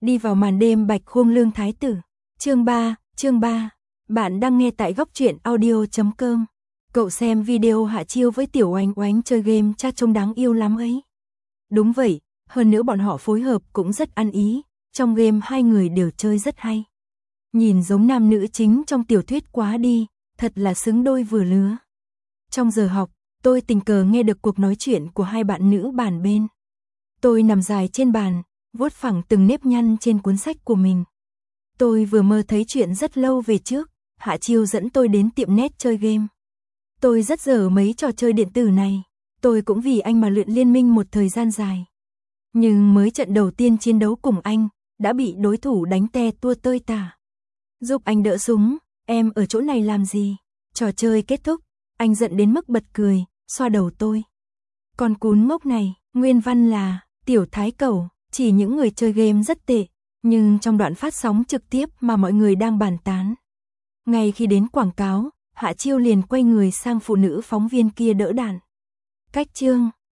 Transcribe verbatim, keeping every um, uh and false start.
Đi vào màn đêm bạch khung lương thái tử. Chương ba, chương ba. Bạn đang nghe tại góc truyện audio chấm com. Cậu xem video Hạ Chiêu với Tiểu Oánh Oánh chơi game chat trông đáng yêu lắm ấy. Đúng vậy, hơn nữa bọn họ phối hợp cũng rất ăn ý, trong game hai người đều chơi rất hay. Nhìn giống nam nữ chính trong tiểu thuyết quá đi, thật là xứng đôi vừa lứa. Trong giờ học, tôi tình cờ nghe được cuộc nói chuyện của hai bạn nữ bàn bên. Tôi nằm dài trên bàn, vuốt phẳng từng nếp nhăn trên cuốn sách của mình. Tôi vừa mơ thấy chuyện rất lâu về trước, Hạ Chiêu dẫn tôi đến tiệm net chơi game. Tôi rất dở mấy trò chơi điện tử này, tôi cũng vì anh mà luyện liên minh một thời gian dài. Nhưng mới trận đầu tiên chiến đấu cùng anh, đã bị đối thủ đánh te tua tơi tả. Giúp anh đỡ súng, em ở chỗ này làm gì? Trò chơi kết thúc, anh giận đến mức bật cười, xoa đầu tôi. Con cún ngốc này, nguyên văn là, tiểu thái cẩu, chỉ những người chơi game rất tệ, nhưng trong đoạn phát sóng trực tiếp mà mọi người đang bàn tán. Ngay khi đến quảng cáo, Hạ Chiêu liền quay người sang phụ nữ phóng viên kia đỡ đạn. Cách chương,